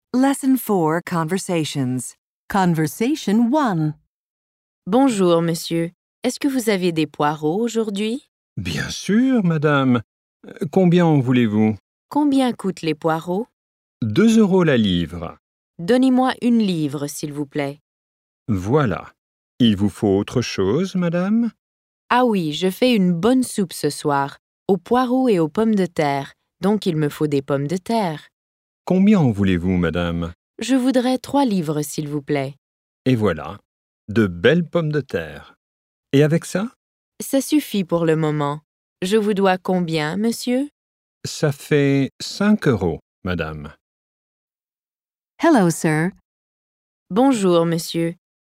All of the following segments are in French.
Lesson 4 Conversations. Conversation 1. Bonjour, monsieur. Est-ce que vous avez des poireaux aujourd'hui? Bien sûr, madame. Combien en voulez-vous? Combien coûtent les poireaux? 2 € la livre. Donnez-moi une livre, s'il vous plaît. Voilà. Il vous faut autre chose, madame? Ah oui, je fais une bonne soupe ce soir, aux poireaux et aux pommes de terre, donc il me faut des pommes de terre. Combien en voulez-vous, madame? Je voudrais 3 livres, s'il vous plaît. Et voilà. De belles pommes de terre. Et avec ça? Ça suffit pour le moment. Je vous dois combien, monsieur? Ça fait 5 €, madame. Hello, sir. Bonjour, monsieur.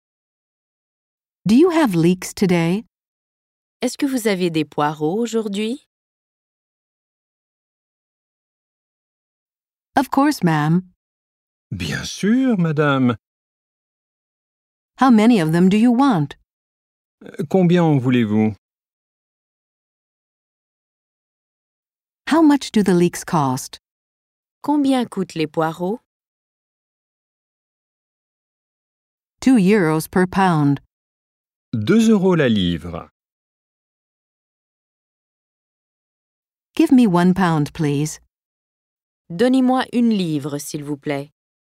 Do you have leeks today? Est-ce que vous avez des poireaux aujourd'hui? Of course, ma'am. Bien sûr, madame. How many of them do you want? Combien en voulez-vous? How much do the leeks cost? Combien coûtent les poireaux? 2 euros per pound. 2 € la livre. Give me 1 pound, please. Donnez-moi une livre, s'il vous plaît.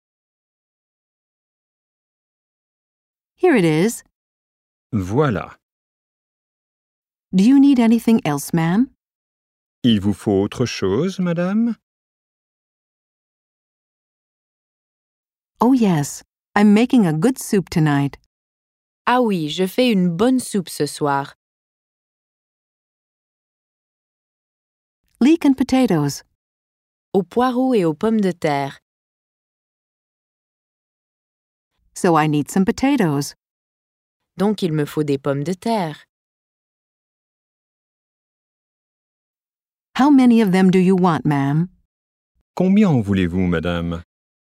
Here it is. Voilà. Do you need anything else, ma'am? Il vous faut autre chose, madame? Oh, yes. I'm making a good soup tonight. Ah oui, je fais une bonne soupe ce soir. Leek and potatoes. Aux poireaux et aux pommes de terre. So I need some potatoes. Donc il me faut des pommes de terre. How many of them do you want, ma'am? Combien en voulez-vous, madame?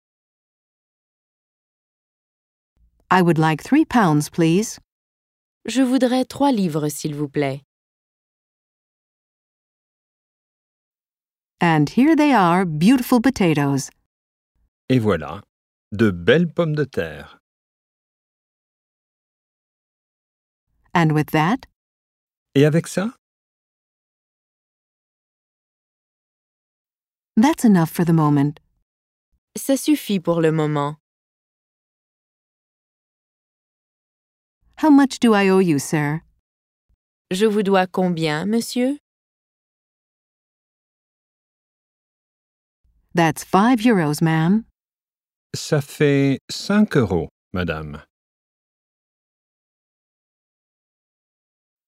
I would like 3 pounds, please. Je voudrais 3 livres, s'il vous plaît. And here they are, beautiful potatoes. Et voilà. De belles pommes de terre. And with that, Et avec ça? that's enough for the moment. Ça suffit pour le moment. How much do I owe you, sir? Je vous dois combien, monsieur? That's 5 euros, ma'am. Ça fait 5 €, madame.